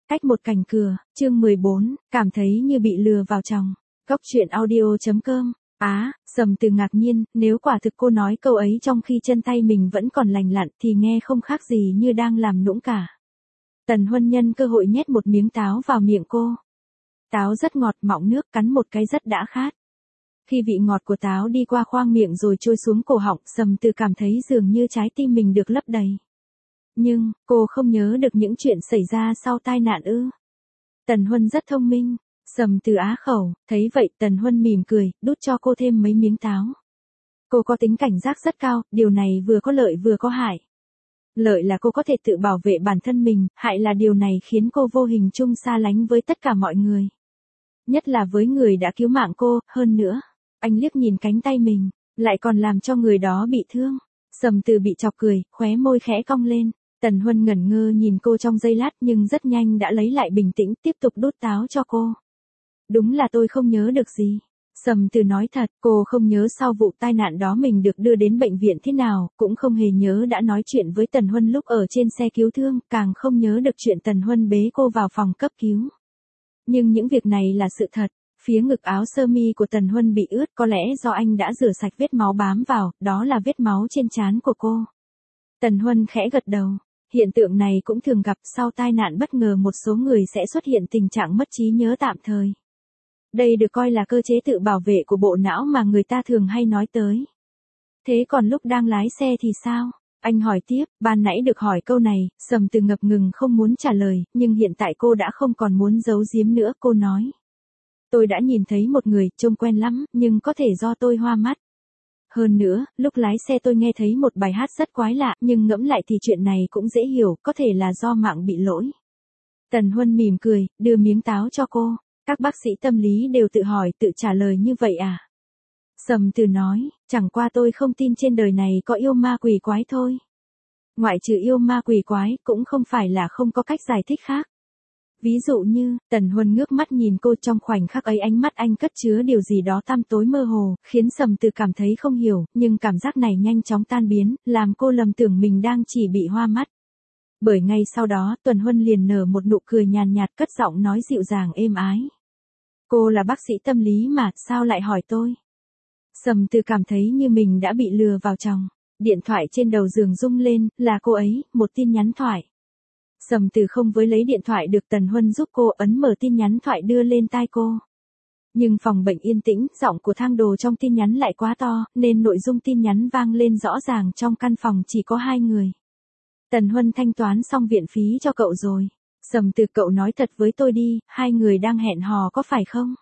Cách một cành cửa, chương 14, cảm thấy như bị lừa vào chồng. Góc truyện audio.com. Sầm Từ ngạc nhiên, nếu quả thực cô nói câu ấy trong khi chân tay mình vẫn còn lành lặn thì nghe không khác gì như đang làm nũng cả. Tần Huân nhân cơ hội nhét một miếng táo vào miệng cô. Táo rất ngọt, mọng nước, cắn một cái rất đã khát. Khi vị ngọt của táo đi qua khoang miệng rồi trôi xuống cổ họng, Sầm Từ cảm thấy dường như trái tim mình được lấp đầy. Nhưng, cô không nhớ được những chuyện xảy ra sau tai nạn ư. Tần Huân rất thông minh. Sầm Từ á khẩu, thấy vậy Tần Huân mỉm cười, đút cho cô thêm mấy miếng táo. Cô có tính cảnh giác rất cao, điều này vừa có lợi vừa có hại. Lợi là cô có thể tự bảo vệ bản thân mình, hại là điều này khiến cô vô hình chung xa lánh với tất cả mọi người. Nhất là với người đã cứu mạng cô, hơn nữa. Anh liếc nhìn cánh tay mình, lại còn làm cho người đó bị thương. Sầm Từ bị chọc cười, khóe môi khẽ cong lên. Tần Huân ngẩn ngơ nhìn cô trong giây lát nhưng rất nhanh đã lấy lại bình tĩnh, tiếp tục đút táo cho cô. Đúng là tôi không nhớ được gì. Sầm Từ nói thật, cô không nhớ sau vụ tai nạn đó mình được đưa đến bệnh viện thế nào, cũng không hề nhớ đã nói chuyện với Tần Huân lúc ở trên xe cứu thương, càng không nhớ được chuyện Tần Huân bế cô vào phòng cấp cứu. Nhưng những việc này là sự thật. Phía ngực áo sơ mi của Tần Huân bị ướt, có lẽ do anh đã rửa sạch vết máu bám vào, đó là vết máu trên trán của cô. Tần Huân khẽ gật đầu. Hiện tượng này cũng thường gặp sau tai nạn bất ngờ, một số người sẽ xuất hiện tình trạng mất trí nhớ tạm thời. Đây được coi là cơ chế tự bảo vệ của bộ não mà người ta thường hay nói tới. Thế còn lúc đang lái xe thì sao? Anh hỏi tiếp, ban nãy được hỏi câu này, Sầm Từ ngập ngừng không muốn trả lời, nhưng hiện tại cô đã không còn muốn giấu giếm nữa, cô nói. Tôi đã nhìn thấy một người, trông quen lắm, nhưng có thể do tôi hoa mắt. Hơn nữa, lúc lái xe tôi nghe thấy một bài hát rất quái lạ, nhưng ngẫm lại thì chuyện này cũng dễ hiểu, có thể là do mạng bị lỗi. Tần Huân mỉm cười, đưa miếng táo cho cô. Các bác sĩ tâm lý đều tự hỏi, tự trả lời như vậy à? Sầm Từ nói, chẳng qua tôi không tin trên đời này có yêu ma quỷ quái thôi. Ngoại trừ yêu ma quỷ quái, cũng không phải là không có cách giải thích khác. Ví dụ như, Tần Huân ngước mắt nhìn cô, trong khoảnh khắc ấy ánh mắt anh cất chứa điều gì đó tăm tối mơ hồ, khiến Sầm Từ cảm thấy không hiểu, nhưng cảm giác này nhanh chóng tan biến, làm cô lầm tưởng mình đang chỉ bị hoa mắt. Bởi ngay sau đó, Tần Huân liền nở một nụ cười nhàn nhạt, cất giọng nói dịu dàng êm ái. Cô là bác sĩ tâm lý mà, sao lại hỏi tôi? Sầm Từ cảm thấy như mình đã bị lừa vào chồng. Điện thoại trên đầu giường rung lên, là cô ấy, một tin nhắn thoại. Sầm Từ không với lấy điện thoại được Tần Huân giúp cô, ấn mở tin nhắn thoại đưa lên tai cô. Nhưng phòng bệnh yên tĩnh, giọng của Thang Đồ trong tin nhắn lại quá to, nên nội dung tin nhắn vang lên rõ ràng trong căn phòng chỉ có 2 người. Tần Huân thanh toán xong viện phí cho cậu rồi. Sầm Từ, cậu nói thật với tôi đi, 2 người đang hẹn hò có phải không?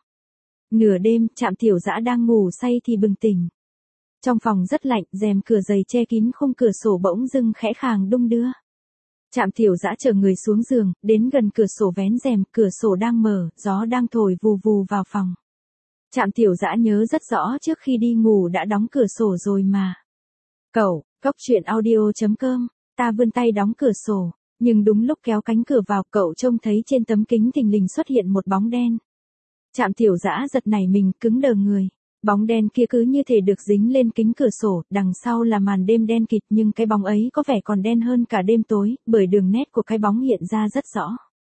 Nửa đêm, Trạm Tiểu Dã đang ngủ say thì bừng tỉnh. Trong phòng rất lạnh, rèm cửa dày che kín khung cửa sổ bỗng dưng khẽ khàng đung đưa. Trạm Tiểu Dã chở người xuống giường, đến gần cửa sổ vén rèm, cửa sổ đang mở, gió đang thổi vù vù vào phòng. Trạm Tiểu Dã nhớ rất rõ trước khi đi ngủ đã đóng cửa sổ rồi mà. Cậu, góc truyện audio.com, ta vươn tay đóng cửa sổ, nhưng đúng lúc kéo cánh cửa vào, cậu trông thấy trên tấm kính thình lình xuất hiện một bóng đen. Trạm Tiểu Dã giật nảy mình, cứng đờ người. Bóng đen kia cứ như thể được dính lên kính cửa sổ, đằng sau là màn đêm đen kịt, nhưng cái bóng ấy có vẻ còn đen hơn cả đêm tối, bởi đường nét của cái bóng hiện ra rất rõ.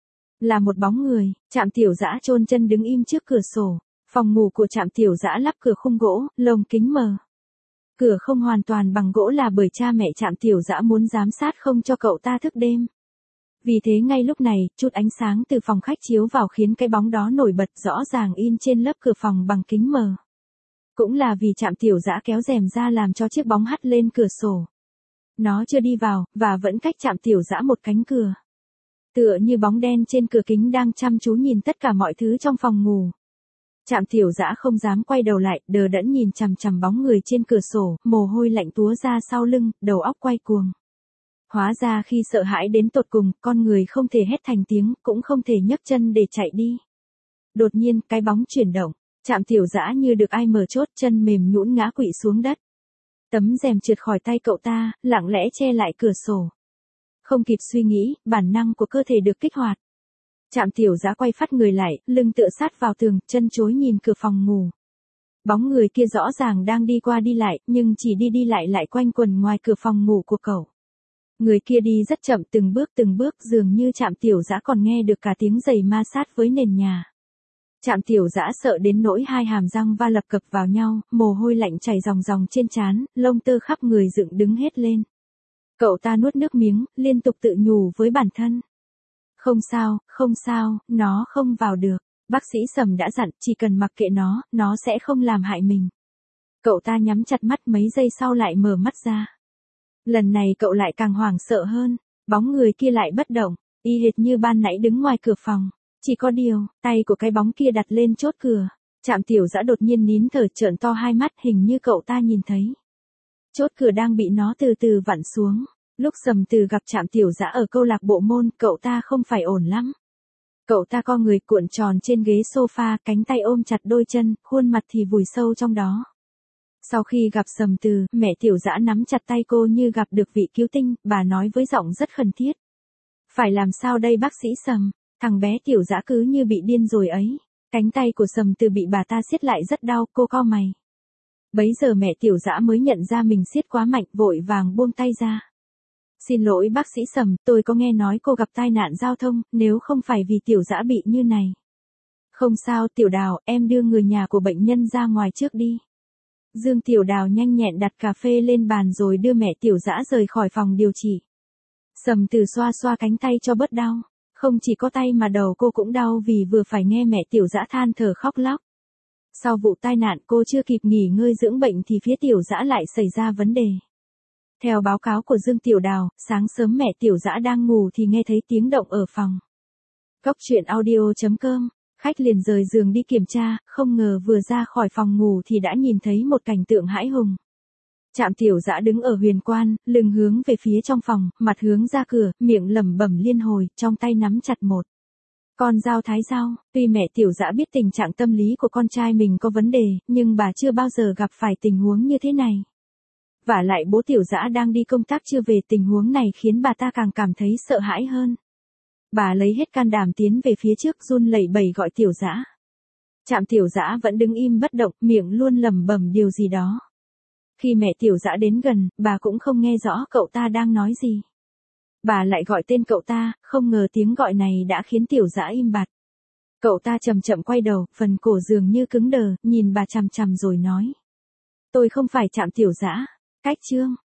Là một bóng người. Trạm Tiểu Dã chôn chân đứng im trước cửa sổ. Phòng ngủ của Trạm Tiểu Dã lắp cửa khung gỗ, lồng kính mờ. Cửa không hoàn toàn bằng gỗ là bởi cha mẹ Trạm Tiểu Dã muốn giám sát không cho cậu ta thức đêm. Vì thế ngay lúc này, chút ánh sáng từ phòng khách chiếu vào khiến cái bóng đó nổi bật rõ ràng in trên lớp cửa phòng bằng kính mờ. Cũng là vì Trạm Tiểu Dã kéo rèm ra làm cho chiếc bóng hắt lên cửa sổ. Nó chưa đi vào, và vẫn cách Trạm Tiểu Dã một cánh cửa. Tựa như bóng đen trên cửa kính đang chăm chú nhìn tất cả mọi thứ trong phòng ngủ. Trạm Tiểu Dã không dám quay đầu lại, đờ đẫn nhìn chằm chằm bóng người trên cửa sổ, mồ hôi lạnh túa ra sau lưng, đầu óc quay cuồng. Hóa ra khi sợ hãi đến tột cùng, con người không thể hét thành tiếng, cũng không thể nhấc chân để chạy đi. Đột nhiên, cái bóng chuyển động. Trạm Tiểu Dã như được ai mở chốt, chân mềm nhũn ngã quỵ xuống đất. Tấm rèm trượt khỏi tay cậu ta, lặng lẽ che lại cửa sổ. Không kịp suy nghĩ, bản năng của cơ thể được kích hoạt. Trạm Tiểu Dã quay phắt người lại, lưng tựa sát vào tường, chân chối nhìn cửa phòng ngủ. Bóng người kia rõ ràng đang đi qua đi lại, nhưng chỉ đi lại lại quanh quẩn ngoài cửa phòng ngủ của cậu. Người kia đi rất chậm từng bước dường như Trạm Tiểu Dã còn nghe được cả tiếng giày ma sát với nền nhà. Trạm Tiểu Dã sợ đến nỗi hai hàm răng va lập cập vào nhau, mồ hôi lạnh chảy ròng ròng trên trán, lông tơ khắp người dựng đứng hết lên. Cậu ta nuốt nước miếng, liên tục tự nhủ với bản thân. Không sao, nó không vào được. Bác sĩ Sầm đã dặn, chỉ cần mặc kệ nó sẽ không làm hại mình. Cậu ta nhắm chặt mắt mấy giây sau lại mở mắt ra. Lần này cậu lại càng hoảng sợ hơn, bóng người kia lại bất động, y hệt như ban nãy đứng ngoài cửa phòng. Chỉ có điều, tay của cái bóng kia đặt lên chốt cửa. Trạm Tiểu Dã đột nhiên nín thở trợn to hai mắt, hình như cậu ta nhìn thấy. Chốt cửa đang bị nó từ từ vặn xuống. Lúc Sầm Từ gặp Trạm Tiểu Dã ở câu lạc bộ môn, cậu ta không phải ổn lắm. Cậu ta co người cuộn tròn trên ghế sofa, cánh tay ôm chặt đôi chân, khuôn mặt thì vùi sâu trong đó. Sau khi gặp Sầm Từ, mẹ Tiểu Dã nắm chặt tay cô như gặp được vị cứu tinh, bà nói với giọng rất khẩn thiết. Phải làm sao đây bác sĩ Sầm? Thằng bé Tiểu Dã cứ như bị điên rồi ấy. Cánh tay của Sầm Từ bị bà ta siết lại rất đau, cô cau mày. Bấy giờ mẹ Tiểu Dã mới nhận ra mình siết quá mạnh, vội vàng buông tay ra. Xin lỗi bác sĩ Sầm, tôi có nghe nói cô gặp tai nạn giao thông, nếu không phải vì Tiểu Dã bị như này. Không sao Tiểu Đào, em đưa người nhà của bệnh nhân ra ngoài trước đi. Dương Tiểu Đào nhanh nhẹn đặt cà phê lên bàn rồi đưa mẹ Tiểu Dã rời khỏi phòng điều trị. Sầm Từ xoa xoa cánh tay cho bớt đau. Không chỉ có tay mà đầu cô cũng đau vì vừa phải nghe mẹ Tiểu Dã than thở khóc lóc. Sau vụ tai nạn cô chưa kịp nghỉ ngơi dưỡng bệnh thì phía Tiểu Dã lại xảy ra vấn đề. Theo báo cáo của Dương Tiểu Đào, sáng sớm mẹ Tiểu Dã đang ngủ thì nghe thấy tiếng động ở phòng. Cóc truyện audio.com, khách liền rời giường đi kiểm tra, không ngờ vừa ra khỏi phòng ngủ thì đã nhìn thấy một cảnh tượng hãi hùng. Trạm Tiểu Dã đứng ở huyền quan, lưng hướng về phía trong phòng, mặt hướng ra cửa, miệng lẩm bẩm liên hồi, trong tay nắm chặt một con dao thái dao. Tuy mẹ Tiểu Dã biết tình trạng tâm lý của con trai mình có vấn đề, nhưng bà chưa bao giờ gặp phải tình huống như thế này. Vả lại bố Tiểu Dã đang đi công tác chưa về, tình huống này khiến bà ta càng cảm thấy sợ hãi hơn. Bà lấy hết can đảm tiến về phía trước, run lẩy bẩy gọi Tiểu Dã. Trạm Tiểu Dã vẫn đứng im bất động, miệng luôn lẩm bẩm điều gì đó. Khi mẹ Tiểu Dã đến gần, bà cũng không nghe rõ cậu ta đang nói gì. Bà lại gọi tên cậu ta, không ngờ tiếng gọi này đã khiến Tiểu Dã im bặt. Cậu ta chậm chậm quay đầu, phần cổ dường như cứng đờ, nhìn bà chằm chằm rồi nói. Tôi không phải Trạm Tiểu Dã. Cách chương